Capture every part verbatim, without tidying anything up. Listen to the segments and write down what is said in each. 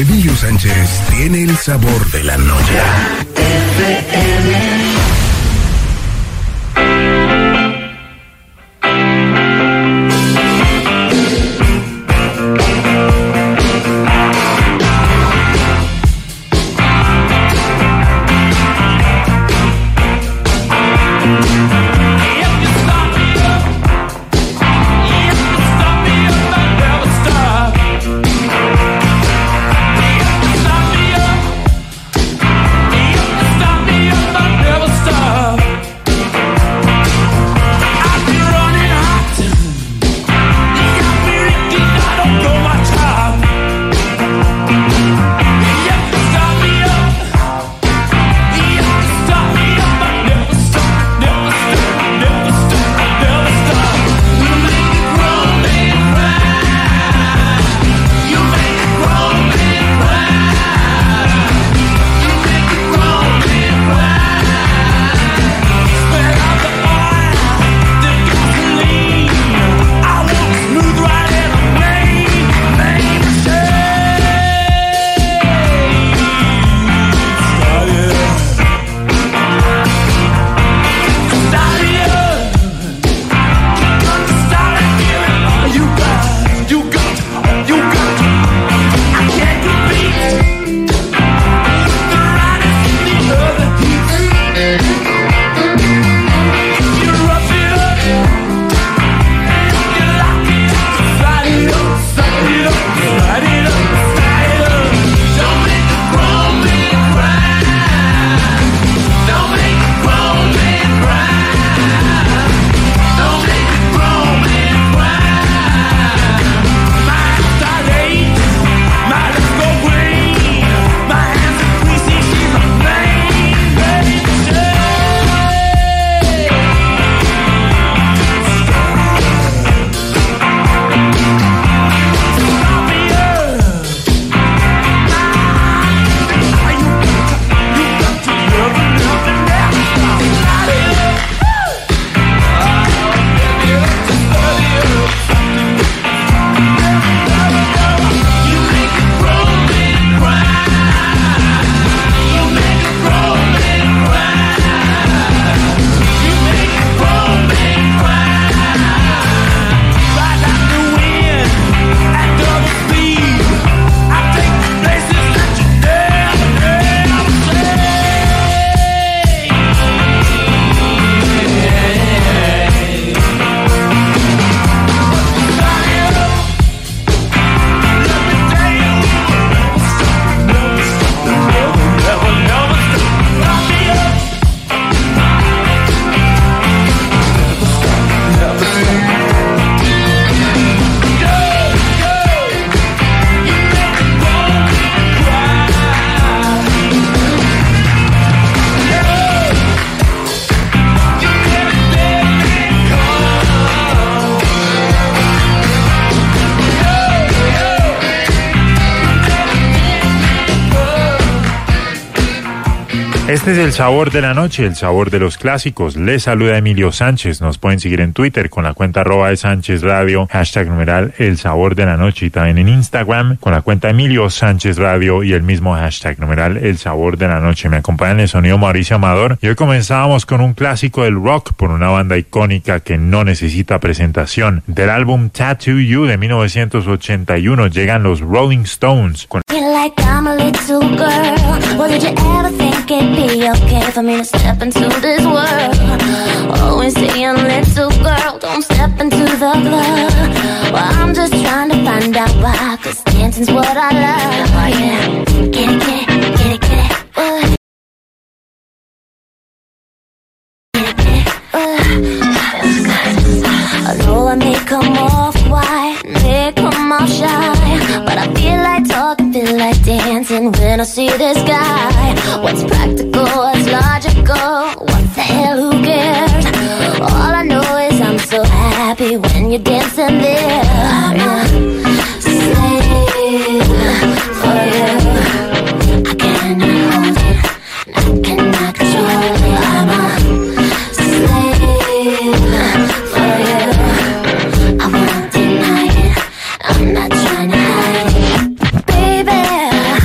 Emilio Sánchez tiene el sabor de la noche. F M. Este es el sabor de la noche, el sabor de los clásicos. Les saluda Emilio Sánchez. Nos pueden seguir en Twitter con la cuenta arroba de Sánchez Radio, hashtag numeral el sabor de la noche, y también en Instagram con la cuenta Emilio Sánchez Radio y el mismo hashtag numeral el sabor de la noche. Me acompaña en el sonido Mauricio Amador y hoy comenzábamos con un clásico del rock por una banda icónica que no necesita presentación. Del álbum Tattoo You de mil novecientos ochenta y uno llegan los Rolling Stones con like I'm a little girl. Well, did you ever think it'd be okay for me to step into this world? Always saying, little girl, don't step into the club. Well, I'm just trying to find out why, 'cause dancing's what I love. Oh yeah, get it, get it, get it, get it. Uh. I know I may come off white, may come off shy, but I feel like talking, feel like dancing when I see this guy. What's practical, what's logical, what the hell, who cares? All I know is I'm so happy when you're dancing there. I'm a slave for you. I cannot hold it, I cannot control it. I'm a slave for you. I won't deny it, I'm not trying to hide it. Baby,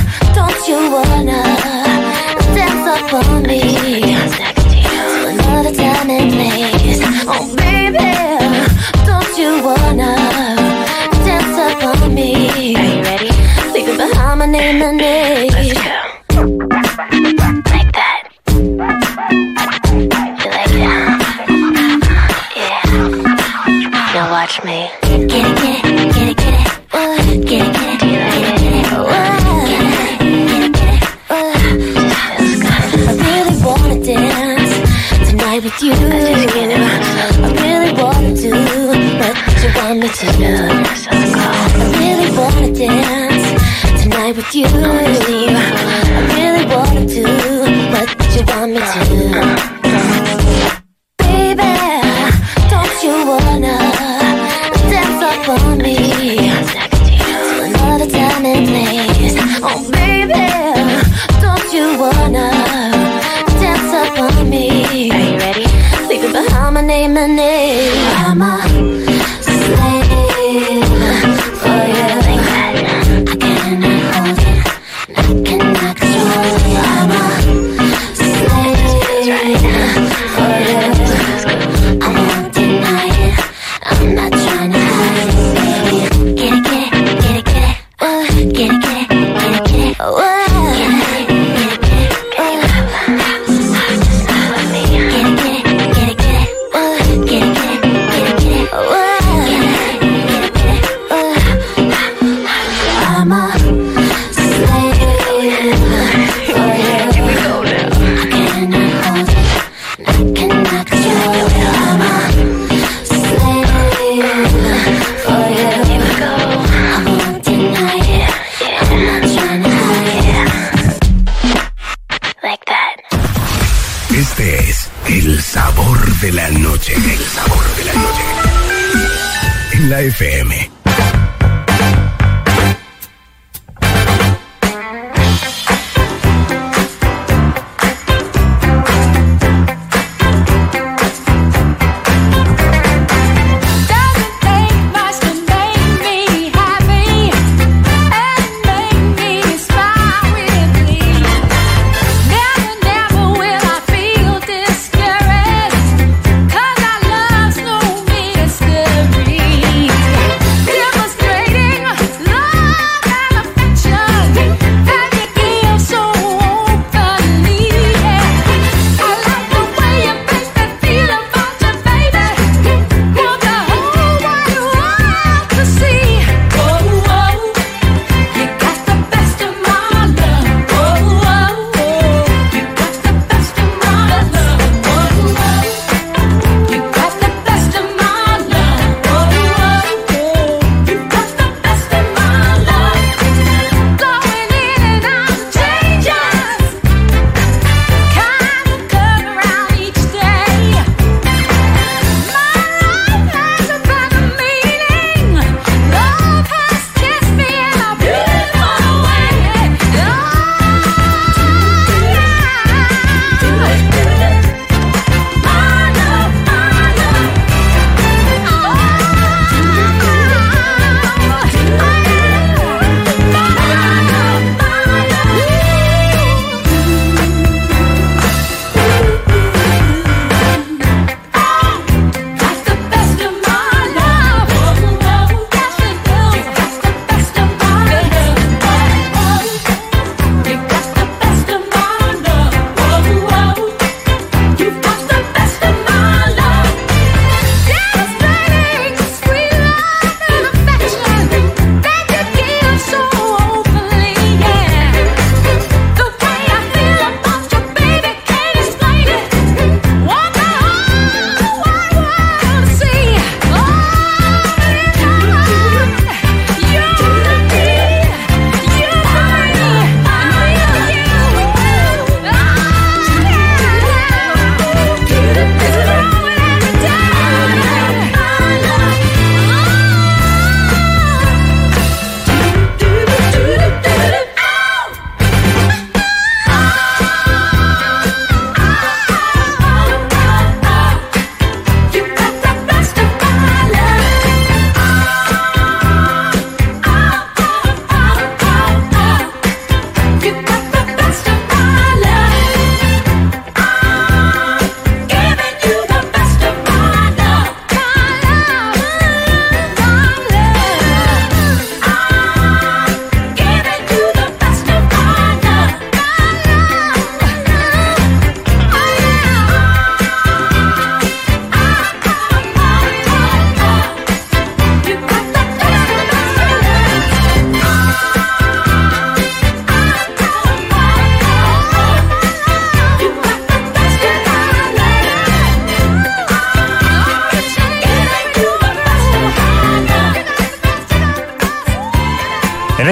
name and age. Let's go. Like that. You like it, huh? Yeah. Now watch me. Get it, get it, get it, get it. Uh, get it, get it, get it, get it. Uh, get it, get it, get it. Uh, I really wanna dance tonight with you. I really wanna do what you want me to do. I really wanna dance tonight with you. I really wanna do what you want me to do. Baby, don't you wanna dance up on me to another time and place? Oh baby, don't you wanna dance up on me? Are you ready? Leaving behind my name and name. I'm a slave for you. Like that. I cannot hold it, I cannot control it. I'm a slave for you. I won't deny it, I'm not trying to hide it. Get it, get it, get it, get it. Uh, get it, get it, get it, get it. Uh, get it, get it, get it, get it. Este es el sabor de la noche. El sabor de la noche. En la F M. Mystery.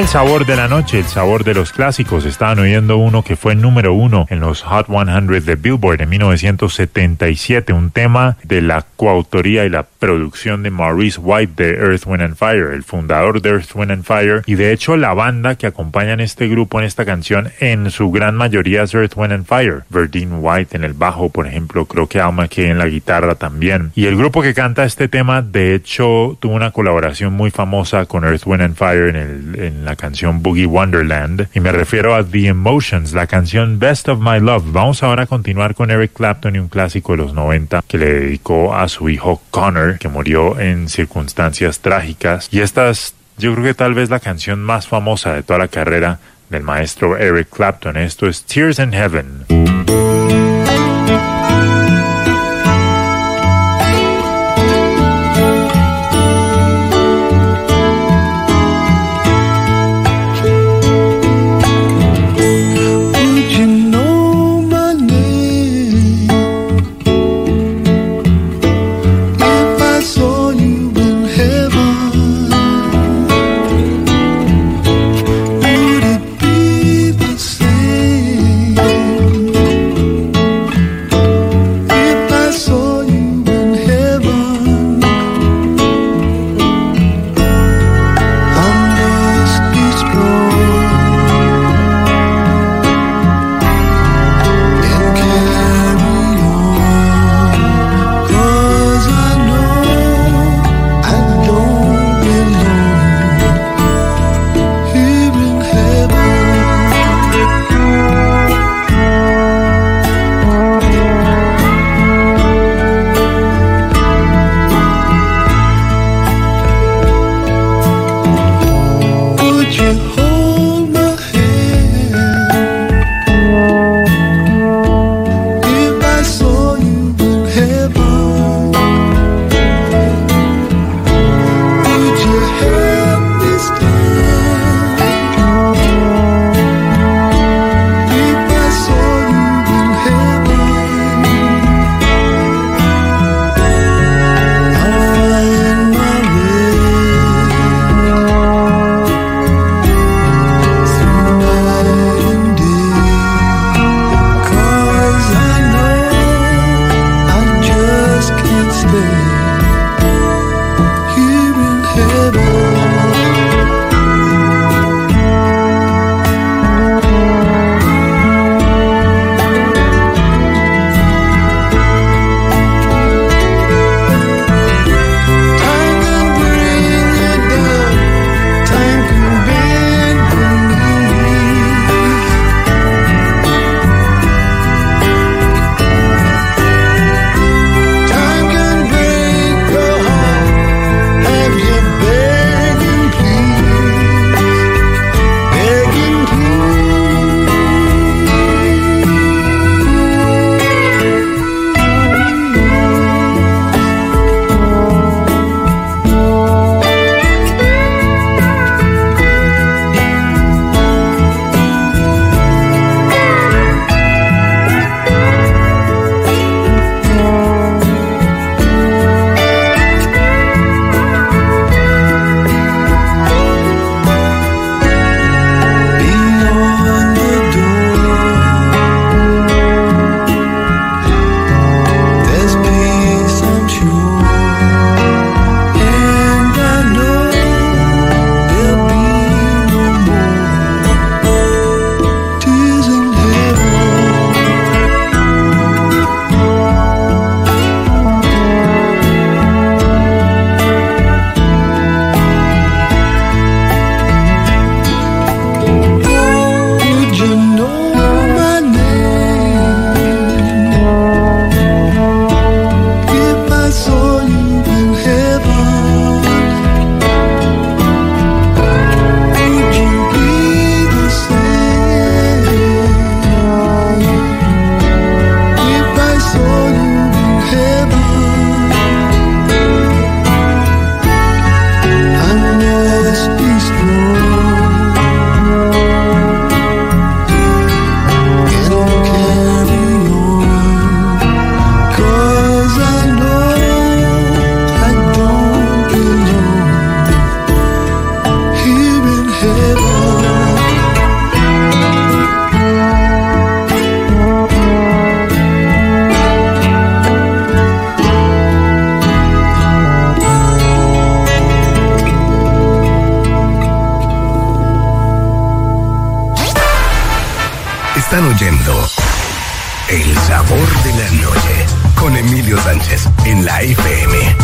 El sabor de la noche, el sabor de los clásicos. Estaban oyendo uno que fue número uno en los Hot cien de Billboard en mil novecientos setenta y siete, un tema de la coautoría y la producción de Maurice White de Earth, Wind and Fire, el fundador de Earth, Wind and Fire, y de hecho la banda que acompaña en este grupo en esta canción en su gran mayoría es Earth, Wind and Fire. Verdine White en el bajo, por ejemplo, creo que Al McKay en la guitarra también. Y el grupo que canta este tema, de hecho, tuvo una colaboración muy famosa con Earth, Wind and Fire en, el, en la canción Boogie Wonderland, y me refiero a The Emotions, la canción Best of My Love. Vamos ahora a continuar con Eric Clapton y un clásico de los noventa que le dedicó a su hijo Connor, que murió en circunstancias trágicas. Y esta es, yo creo que tal vez la canción más famosa de toda la carrera del maestro Eric Clapton. Esto es Tears in Heaven. Would it be the same? Están oyendo El Sabor de la Noche con Emilio Sánchez en la F M.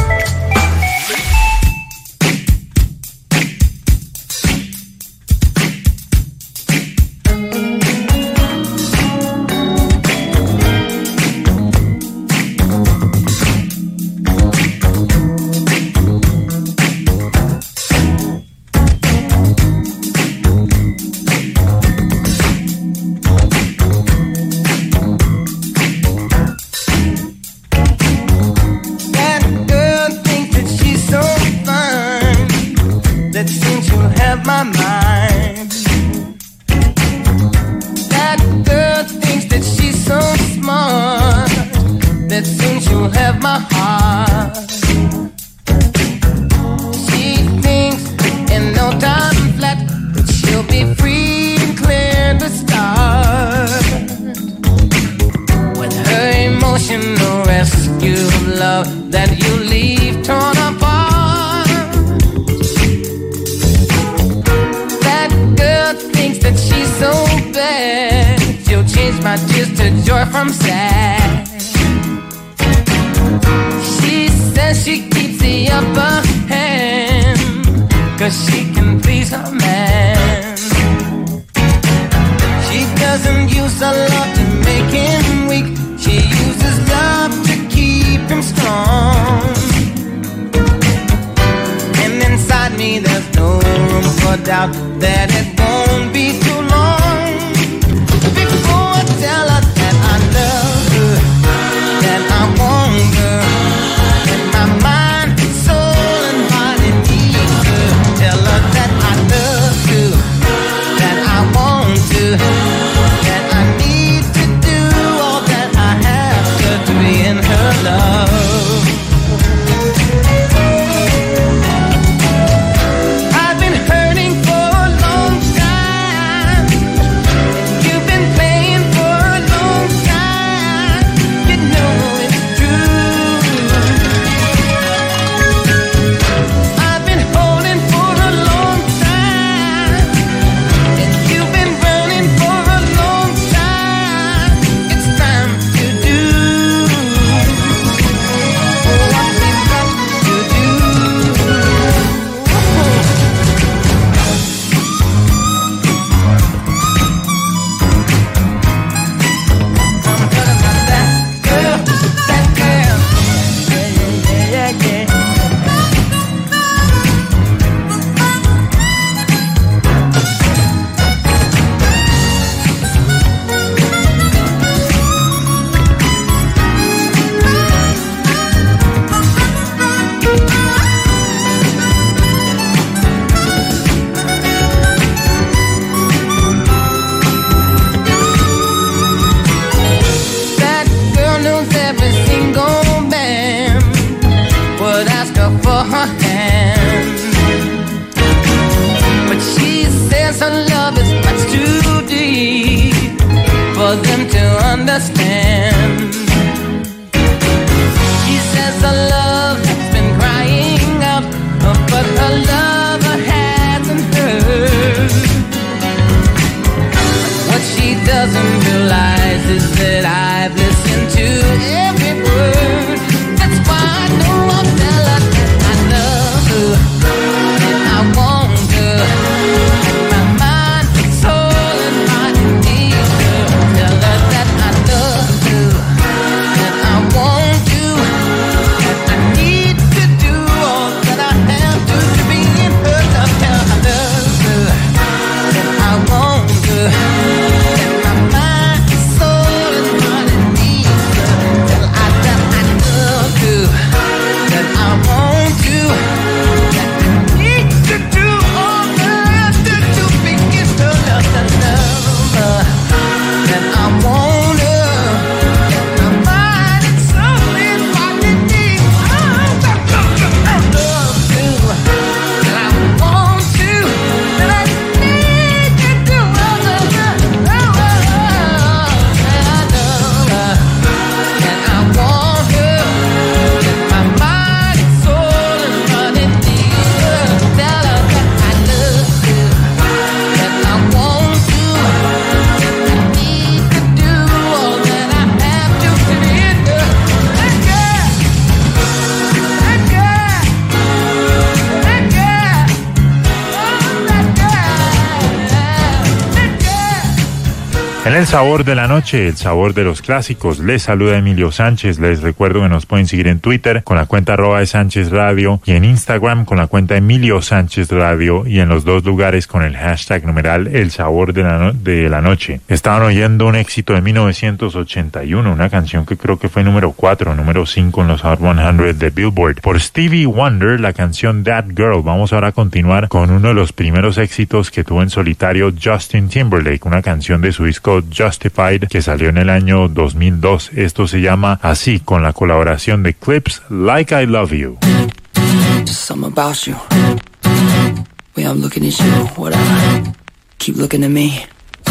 En el sabor de la noche, el sabor de los clásicos, les saluda Emilio Sánchez. Les recuerdo que nos pueden seguir en Twitter con la cuenta arroba de Sánchez Radio y en Instagram con la cuenta Emilio Sánchez Radio y en los dos lugares con el hashtag numeral el sabor de la, no- de la noche. Estaban oyendo un éxito de mil novecientos ochenta y uno, una canción que creo que fue número cuatro, número cinco en los Hot cien de Billboard. Por Stevie Wonder, la canción That Girl. Vamos ahora a continuar con uno de los primeros éxitos que tuvo en solitario Justin Timberlake, una canción de su disco Justified que salió en el año dos mil dos. Esto se llama así, con la colaboración de Clips, Like I Love You. Just something about you. Way I'm looking at you, whatever. Keep looking at me.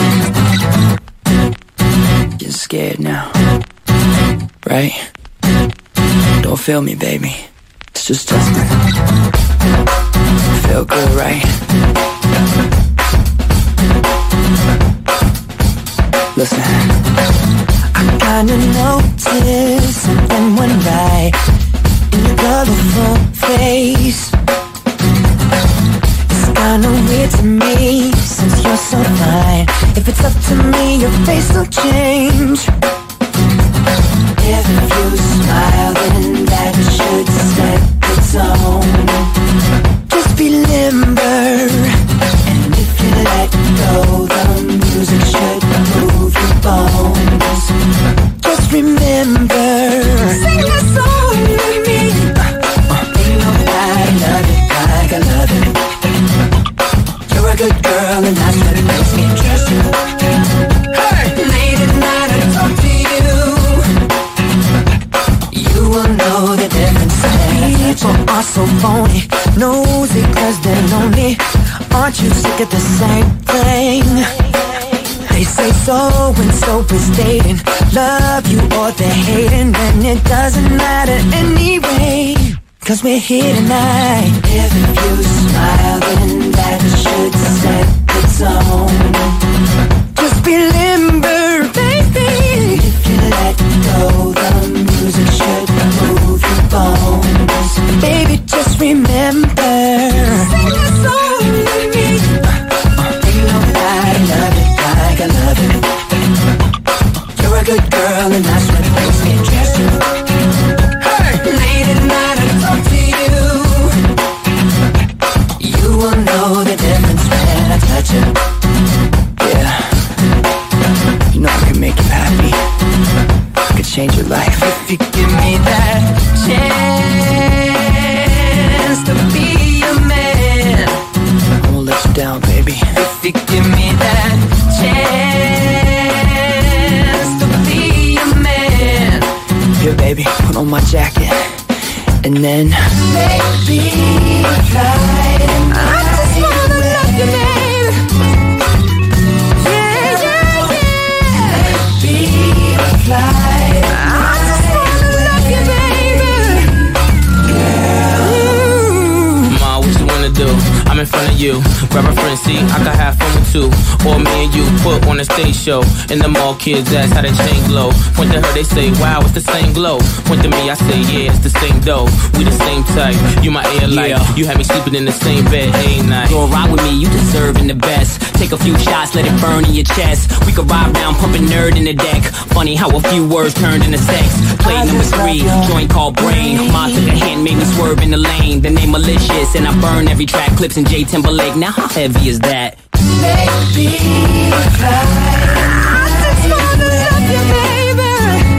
Getting scared now, right? Don't feel me, baby. It's just Justin. Feel good, right? Listen, I kinda noticed something went right in your colorful face. It's kinda weird to me since you're so fine. If it's up to me, your face will change. If you smile, then that should set the tone. Just be limber, and if you let go, the music should move your bones. Just remember, sing that song with me. Ain't nobody love it like I love it. You're a good girl, and that's what makes me trust you. Hey, late at night I talk to you. You will know the difference. People are so phony, nosy 'cause they're lonely. Aren't you sick of the same thing? They say so and so is dating, love you or they're hating, and it doesn't matter anyway, 'cause we're here tonight. If you smile, then that should set the tone. Just be limber, baby. If you let go, the music should move your bones. Baby, just remember, sing a song with me. Ain't nobody love it like I love it. You're a good girl, and that's what makes me trust you. Hey, late at night I talk to you. You will know the difference when I touch you. Yeah, you know I can make you happy. I can change your life if you give me that chance to be your man. I won't let you down, baby. If you give me that chance to be your man. Here, baby, put on my jacket, and then maybe fly. I just wanna love you, baby. Yeah, yeah, yeah. Maybe fly. I just wanna love you, baby. Girl. Ma, what you wanna do? I'm in front of you. Grab a friend, see, I can have fun with two. Or me and you put on a stage show. In the mall, kids ask how they chain glow. Point to her, they say, wow, it's the same glow. Point to me, I say, yeah, it's the same dough. We the same type. You my air light. Yeah. You had me sleeping in the same bed every night. Go ride with me, you deserving the best. Take a few shots, let it burn in your chest. We could ride round, pumping nerd in the deck. Funny how a few words turned into sex. Play number three, joint called Brain. Ma took a hand, made me swerve in the lane. The name malicious, and I burn every track. Clips in J Timberlake. Now how heavy is that? Maybe fly. I just wanna love you, baby.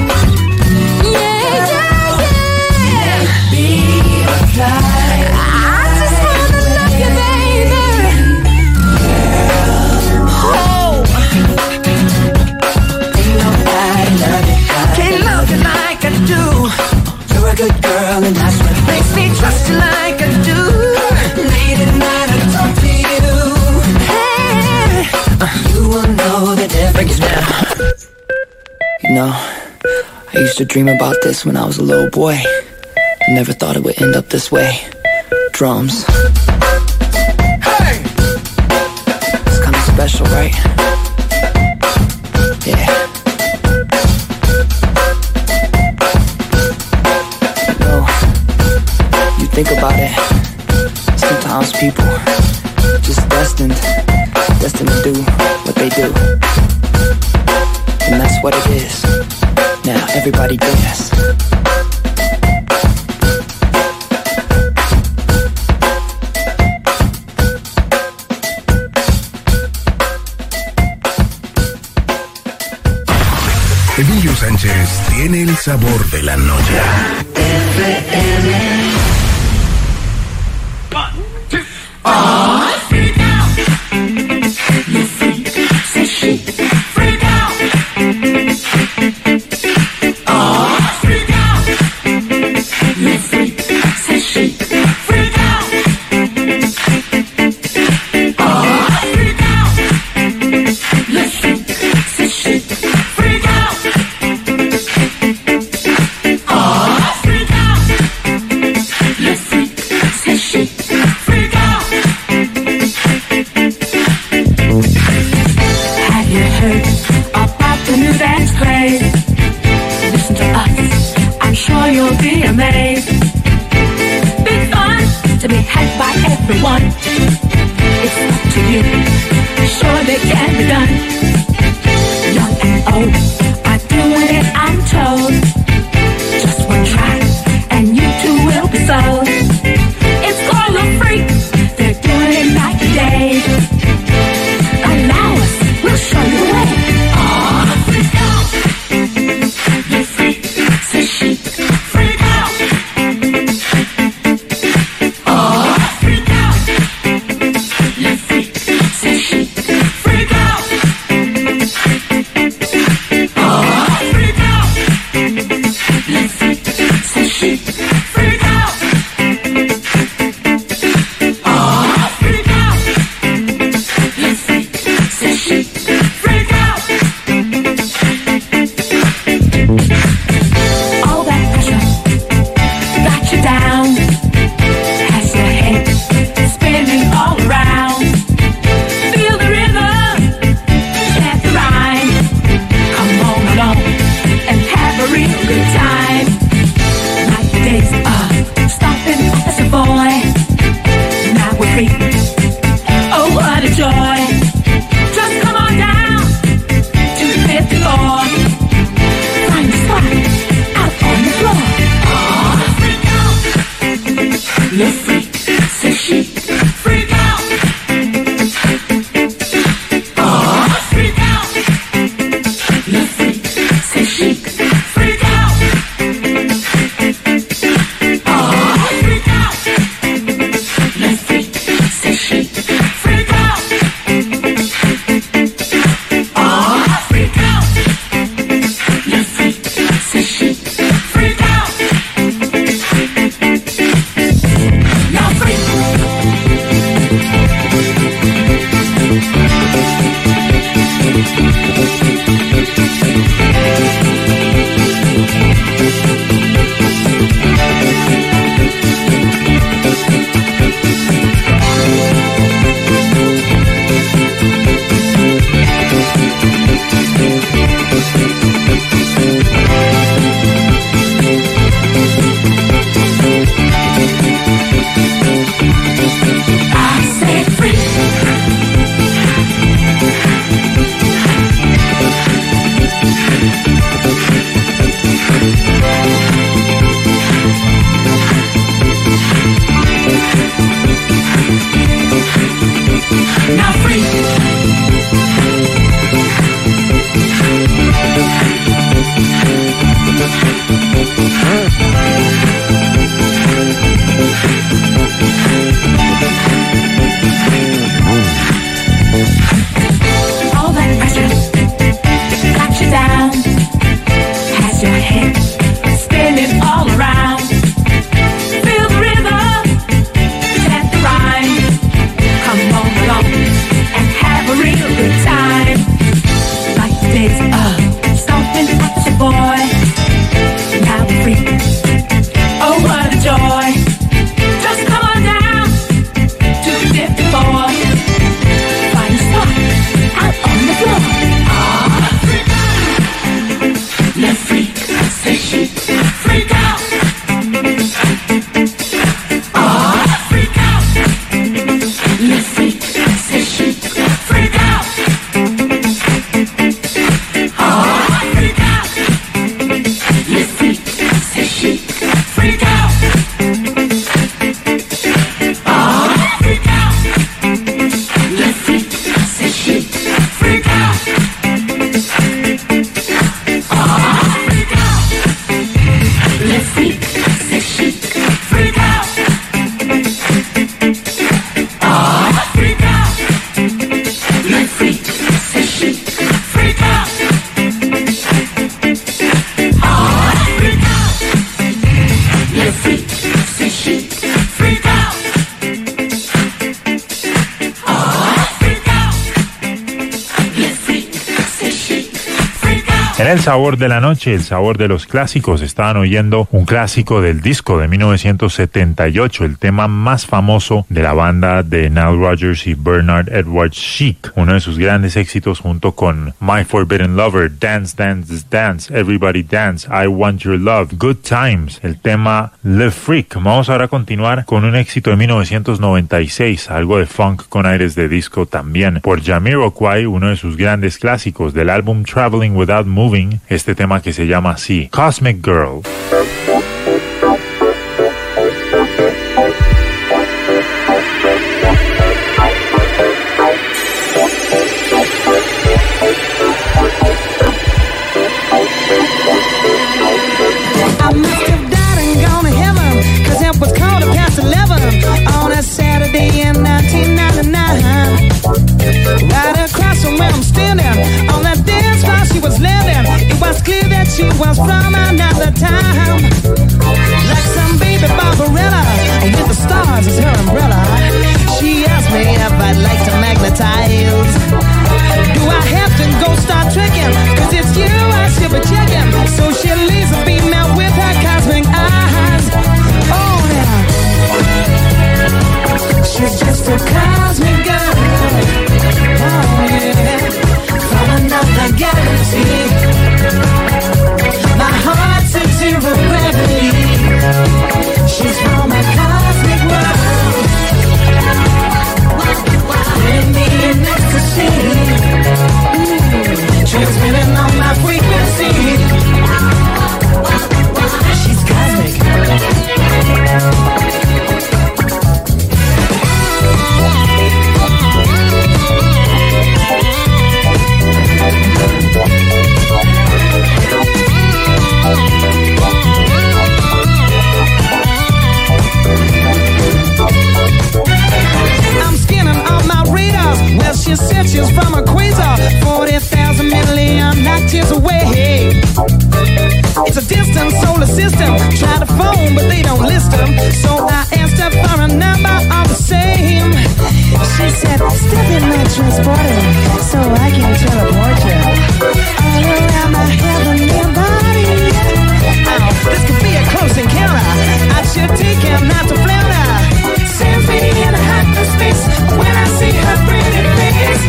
Yeah, yeah, yeah. Maybe fly. I just wanna love you, baby. Oh, Ain't nobody love it like can't love you like I do. you're a good girl, and that's what Makes me trust you like I do. late at night I talk to you. Hey, You will know the difference now. You know, I used to dream about this when I was a little boy. I never thought it would end up this way. Drums. Hey! It's kind of special, right? Yeah. You know, you think about it, sometimes people just destined, destined to do what they do. what it is. Now everybody dance. Emilio Sánchez tiene el sabor de la noche. F M. One, two, oh, freak out. You freak, say she, freak out. Oh, freak out. You freak, say she, freak out. Oh, freak out. You freak, say she, freak out. Oh, freak out. You freak, say she, freak out. Have you heard about the new dance craze? Listen to us, I'm sure you'll be amazed. Big fun to be had by everyone. It's up to you, sure they can be done. Young and old are doing it, I'm told. Just one try, and you too will be sold. It's called a freak, they're doing it night and day. Allow us, we'll show you the way. Oh, freak out. You freak, say she, freak out. Oh, freak out. You freak, say she, freak out. Oh, freak out. You freak, say she, freak out. Oh, freak out. You freak, say she, freak out. All that pressure got you down, has your head spinning all around. Feel the rhythm, chant the rhyme. Come on along and have a real good time. Like the days of stopping as a boy. Now we're free. Oh, what a joy. Just come on down to the fifth floor. Find a spot out on the floor. Oh, freak out. You freak, say she, freak out. Oh, freak out. You freak, say she, freak out. Oh, freak out. You freak, say she, freak out. Oh, freak out. You freak, say she, freak out. You're free. I said free. En el sabor de la noche, el sabor de los clásicos, estaban oyendo un clásico del disco de mil novecientos setenta y ocho, el tema más famoso de la banda de Nile Rodgers y Bernard Edwards, Chic, uno de sus grandes éxitos junto con My Forbidden Lover, Dance, Dance, Dance, Everybody Dance, I Want Your Love, Good Times, el tema Le Freak. Vamos ahora a continuar con un éxito de mil novecientos noventa y seis, algo de funk con aires de disco también, por Jamiroquai, uno de sus grandes clásicos del álbum Traveling Without Moving, este tema que se llama así, Cosmic Girl. I must have died and gone to heaven, cause it was quarter past eleven on a Saturday in nineteen ninety-nine. Right across from where I'm standing, on that dance floor she was landing. It was clear that she was from another time. Like some baby Barbarella, with the stars as her umbrella. She asked me if I'd like to magnetize. Do I have to go start tricking? Cause it's you I should be checking. So she leaves a beam out with her cosmic eyes. Oh yeah, she's just a cosmic girl. Oh yeah, from another galaxy. My heart's in zero gravity. She's from a cosmic world. Putting me in ecstasy. Mm, transmitting on my frequency. She's cosmic. I'm scanning all my radars. Well, she said she's from a quasar, forty thousand million light years away. It's a distant solar system. Try to phone, but they don't list them. So I asked her for a number all the same. She said, step in my transporter so I can teleport you all around my heavenly body. Oh, this could be a close encounter. I should take him not to flounder. Sends me in a hyperspace when I see her pretty face.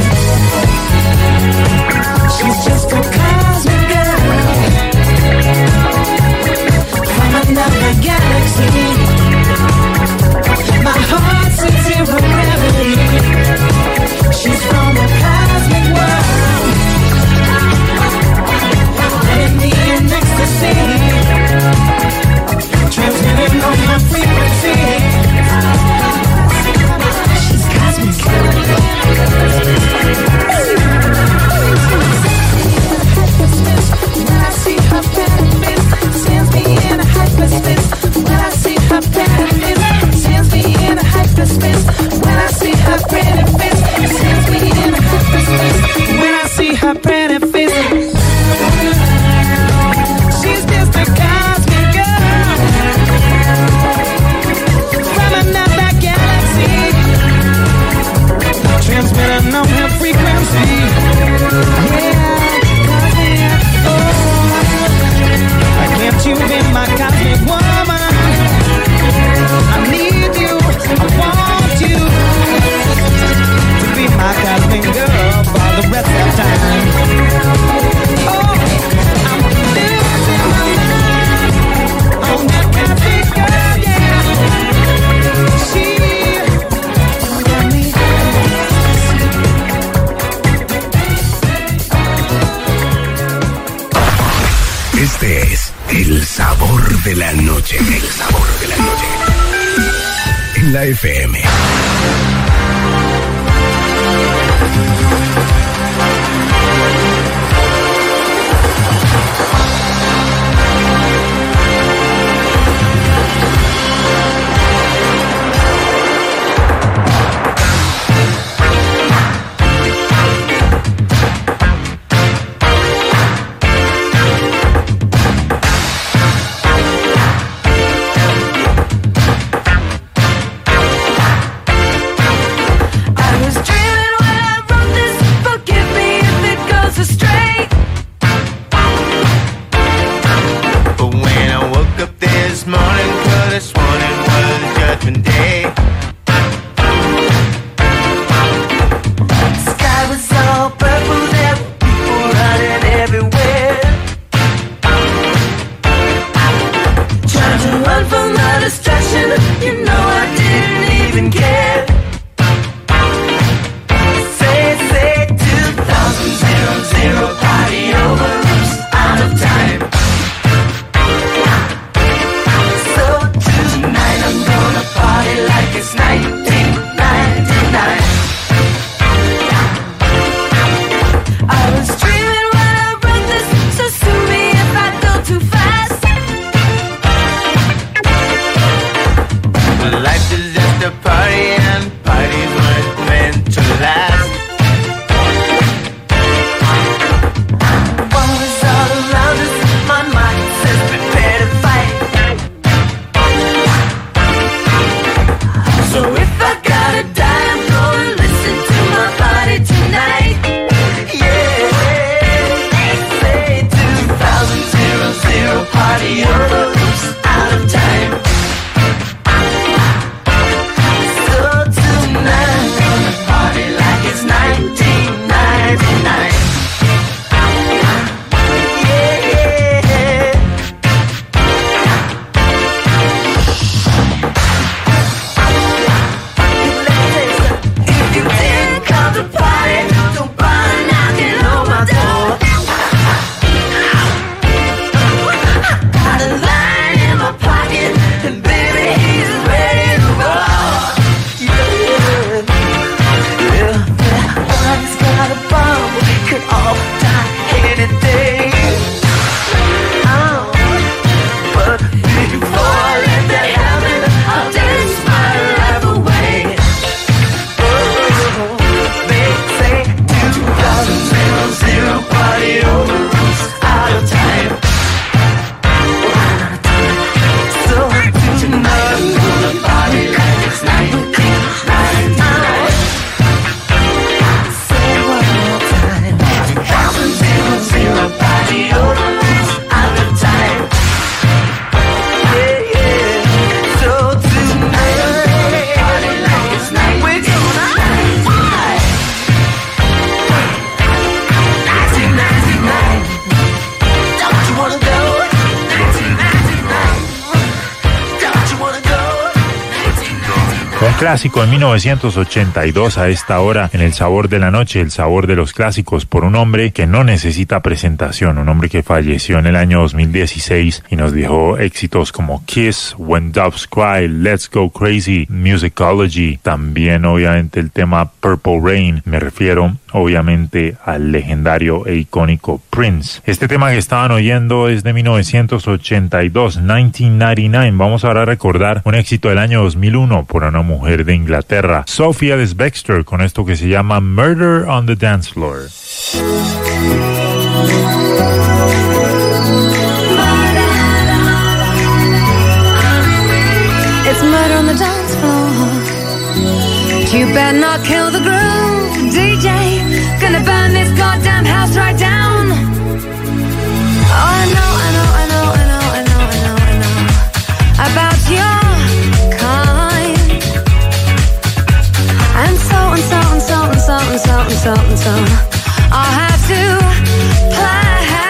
She's just a cosmic girl from another galaxy. My heart's in zero gravity. She's from a cosmic world. Letting me in ecstasy. Transmitting on my frequency. She's cosmic. When I see her benefits, sends me in a hyperspace. When I see her benefits, sends me in a hyperspace. When I see her benefits, sends me in a hyperspace. When I see her benefits, she's just a cosmic girl from another galaxy, transmitting on her frequency. Yeah. Can't you be my cosmic woman? I need you, I want you to be my cosmic girl for the rest of time. Oh, I'm losing my mind on that cosmic girl, yeah. She got me. Este es el sabor de la noche. El sabor de la noche. En la F M. clásico de mil novecientos ochenta y dos a esta hora en El Sabor de la Noche, el sabor de los clásicos por un hombre que no necesita presentación, un hombre que falleció en el año dos mil dieciséis y nos dejó éxitos como Kiss, When Doves Cry, Let's Go Crazy, Musicology, también obviamente el tema Purple Rain, me refiero obviamente al legendario e icónico Prince. Este tema que estaban oyendo es de mil novecientos ochenta y dos, mil novecientos noventa y nueve. Vamos ahora a recordar un éxito del año dos mil uno por una mujer de Inglaterra, Sophia Ellis-Bextor, con esto que se llama Murder on the Dance Floor. It's murder on the dance floor. You better not kill the groove, D J. Gonna burn this goddamn house right down. Oh, I know, I know, I know, I know, I know, I know, I know about your kind. And so and so and so and so and so and so and so I'll have to play.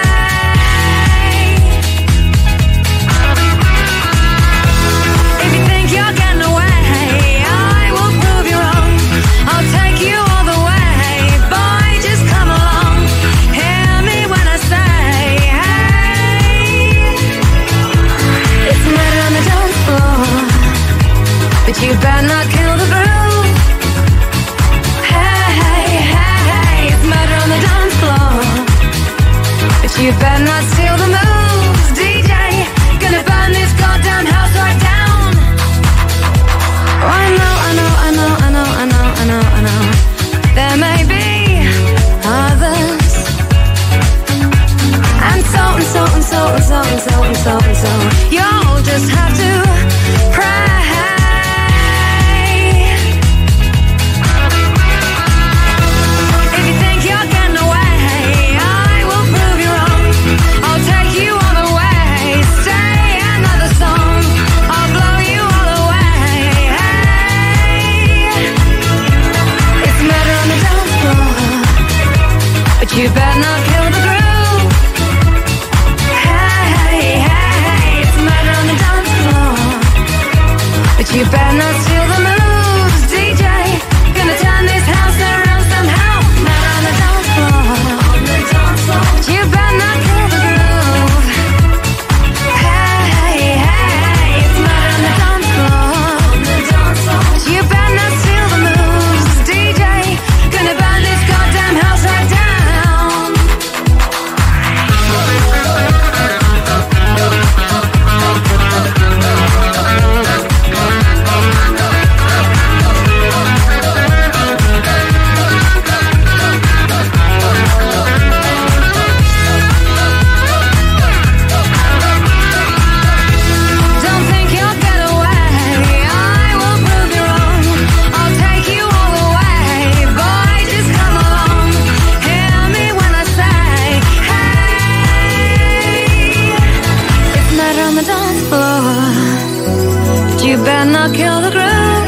If you think you're getting away, I will prove you wrong. I'll take you all the way, boy, just come along. Hear me when I say, hey, it's murder on the dance floor, but you better not kill the groove. Hey, hey, hey, it's murder on the dance floor, but you better not steal the moves, D J. Gonna burn this goddamn house right down. Oh, I know, I know, I know, I know, I know, I know, I know. There may be others, and so and so and so and so and so and so and so. You'll just have to pray. If you think you're getting away, I will prove you wrong. I'll take you all the way. Say another song, I'll blow you all away. Hey, it's murder on the dance floor, but you better not kill the groove. Hey, hey, hey, it's murder on the dance floor, but you better not steal the moves, D J. Gonna turn this house around somehow. Murder on the dance floor, but you better not kill the groove. Hey, hey, hey, it's murder on the dance floor, but you better not steal the moves, D J. Gonna burn this goddamn house right down. Don't think you'll get away, I will prove you wrong. I'll take you all the way, boy, just come along. Hear me when I say, hey, it's murder on the dance floor, but you better not kill the groove.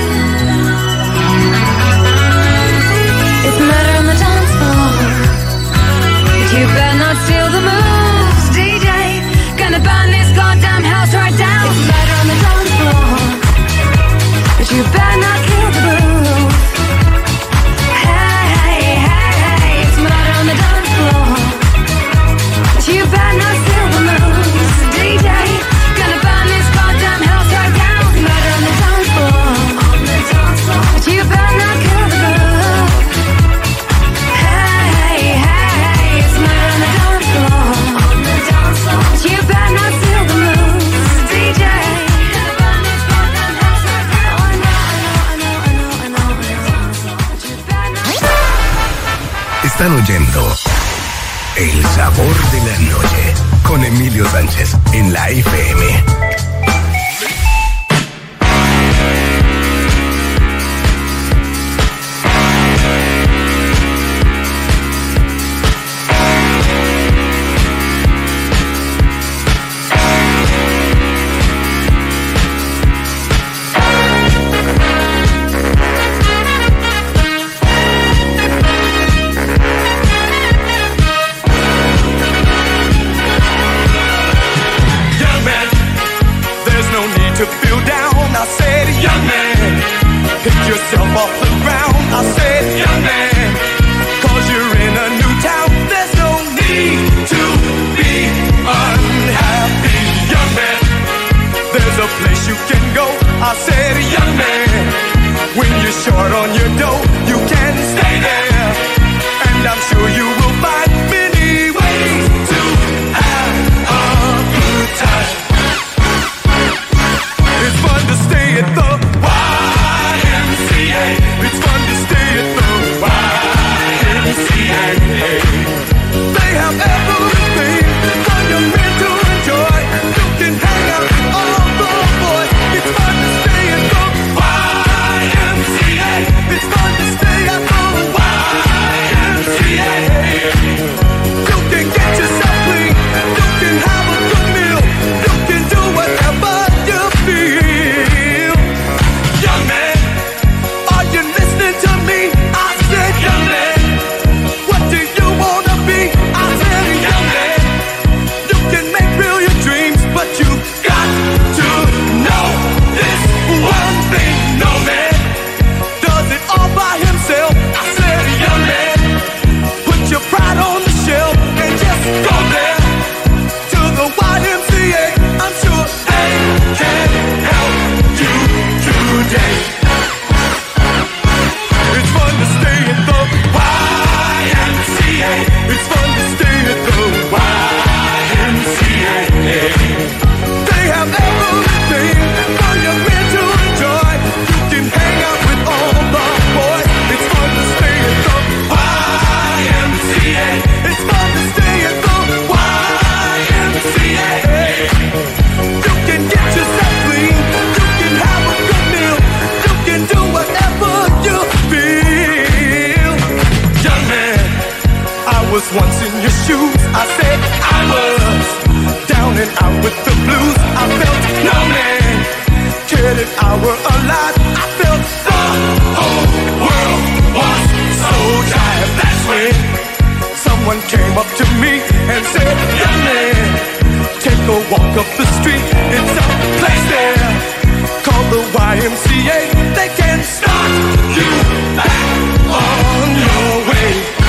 It's murder on the dance floor, but you better not steal the moves, D J. Gonna burn this goddamn house right down. It's murder on the dance floor, but you better not kill the groove. Hey, hey, hey, it's murder on the dance floor, but you better not steal the moves, D J. Gonna burn this goddamn house right down. It's murder on the dance floor, but you better not kill the groove. Hey, hey, it's murder on the dance floor, but you better not steal the moves, D J. Gonna burn this goddamn house right down. Oh, I know, I know, I know, I know, I know, but you better not. Están oyendo El Sabor de la Noche con Emilio Sánchez en la F M. To feel down, I said, young man, off the ground. I said, young man, cause you're in a new town. There's no need to be unhappy, young man. There's a place you can go. I said, young man, when you're short on your dough, you can stay there. And I'm sure you will find many ways to have a good time. It's fun to stay at the Y M C A. It's fun to stay at the Y M C A. They have everything for young men to enjoy. You can hang out with all the boys. It's fun to stay at the Y M C A. It's fun to stay at the Y M C A. You can get yourself clean. You can have a good meal. You can do whatever you feel. Young man, are you listening to me? I said, young man, what do you wanna be? I said, young man, you can make real your dreams, but you got to know this one thing. No man does it all by himself. I said, young man, put your pride on the shelf and just go there to the Y M C A. I'm sure they can help you today. It's fun to stay at the Y M C A. It's fun to stay at the Y M C A. They have everything for young men to enjoy. You can hang out with all the boys. It's fun to stay at the Y M C A. It's fun to stay at the Y M C A. You can get yourself clean. You can have a good meal. You can do whatever you feel. Young man, I was once in your shoes. I said I was down and out with the blues. I felt no man cared if I were alive. I felt the whole world was so tired. That's when someone came up to me and said, young man, take a walk up the street. It's a place there called the Y M C A. They can start you back on your way.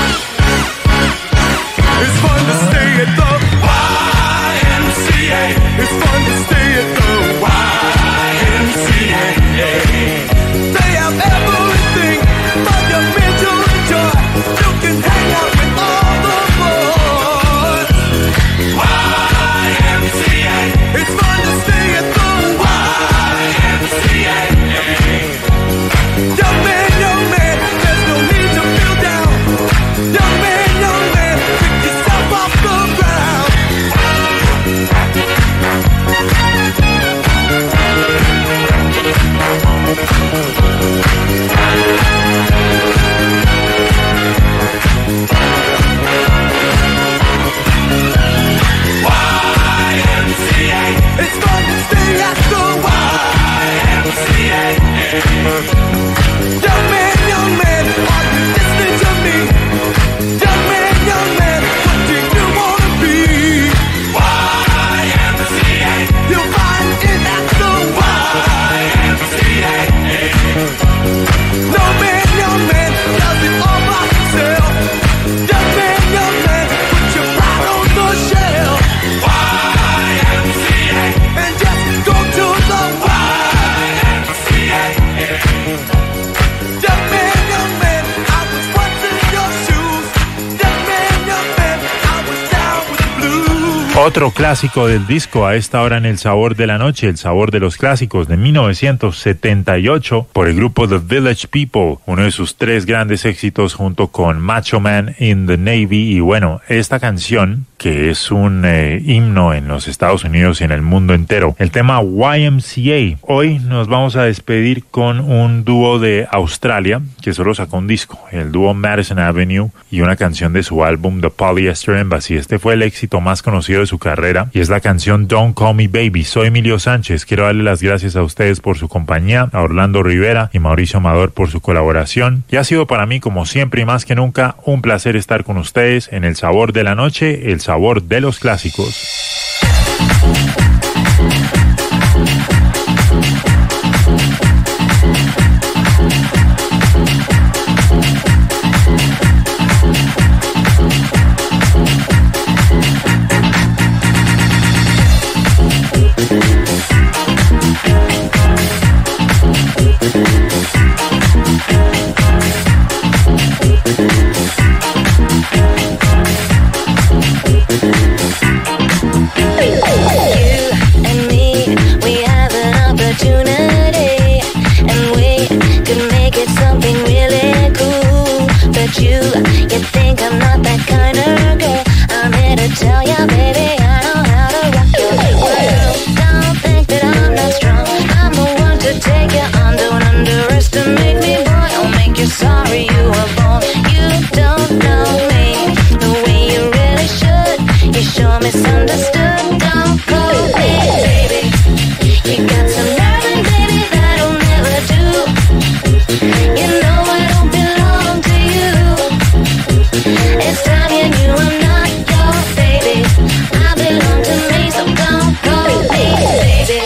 It's fun to stay at the Y M C A. It's fun to stay at the Y M C A. They have everything for young men to enjoy. You can hang out with all the boys. Y M C A. It's fun to stay at the Y M C A. Young man, young man, there's no need to feel down. Young man, young man, pick yourself off the ground. Y M C A. It's fun to stay at the Y M C A. Young man, young man, are you listening to me? Young man, young man, what do you wanna be? Y M C A. You'll find it at the Y M C A. No man, young man, does it all by himself. Young man, young man, put your pride on the shelf. Y M C A. And just go to the Y M C A. Young man, young man, I was once in your shoes. Young man, young man, I was down with the blues. Otro clásico del disco a esta hora en El Sabor de la Noche, el sabor de los clásicos de mil novecientos setenta y ocho por el grupo The Village People, uno de sus tres grandes éxitos junto con Macho Man in the Navy. Y bueno, esta canción, que es un eh, himno en los Estados Unidos y en el mundo entero, el tema Y M C A. Hoy nos vamos a despedir con un dúo de Australia que solo sacó un disco, el dúo Madison Avenue, y una canción de su álbum The Polyester Embassy. Este fue el éxito más conocido de su carrera y es la canción Don't Call Me Baby. Soy Emilio Sánchez, quiero darle las gracias a ustedes por su compañía, a Orlando Rivera y Mauricio Amador por su colaboración, y ha sido para mí, como siempre y más que nunca, un placer estar con ustedes en El Sabor de la Noche, el sabor de los clásicos. sure misunderstood. Don't call me baby. You got some loving, baby, that'll never do. You know I don't belong to you. It's time you knew I'm not your baby. I belong to me, so don't call me baby.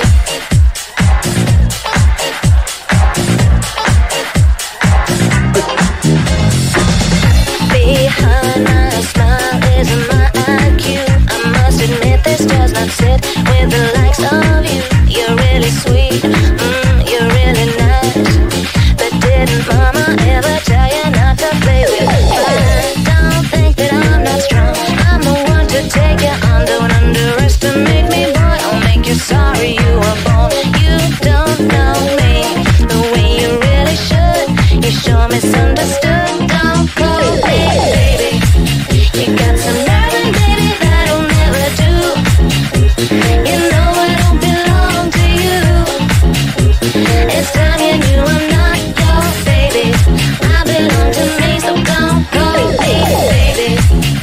Behind my smile is my I Q. I must admit this does not sit with the likes of you. You're really sweet, mm, you're really nice. But didn't mama ever tell you not to play with fire? Don't think that I'm not strong. I'm the one to take you on. Don't underestimate me, boy. I'll make you sorry you were born. You don't know me the way you really should. You sure misunderstood. Don't call me baby. You got some loving, baby, that'll never do. You know I don't belong to you. It's time you knew I'm not your baby. I belong to me, so don't call me baby.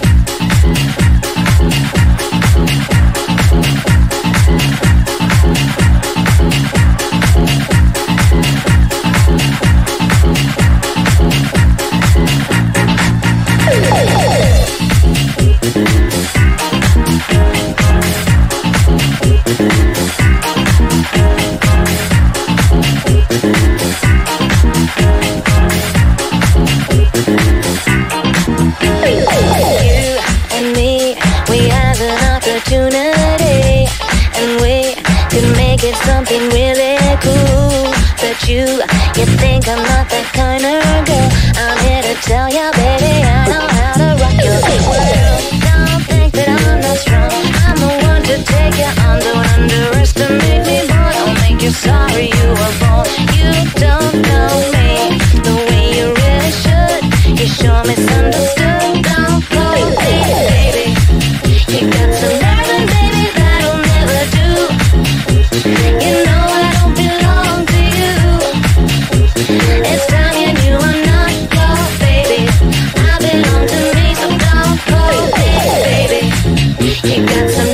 You and me, we have an opportunity, and we could make it something really cool. But you, you think I'm not that kind of girl. I'm here to tell ya, baby, I know how to rock your world. Don't think that I'm not strong. I'm the one to take you on. Don't underestimate me, boy. I'll make you sorry you were born. You don't know me the way you really should. You sure misunderstood. Don't call me baby. You got some loving, baby, that'll never do. You know I don't belong to you. It's time you knew I'm not your baby. I belong to me, so don't call me baby. You got some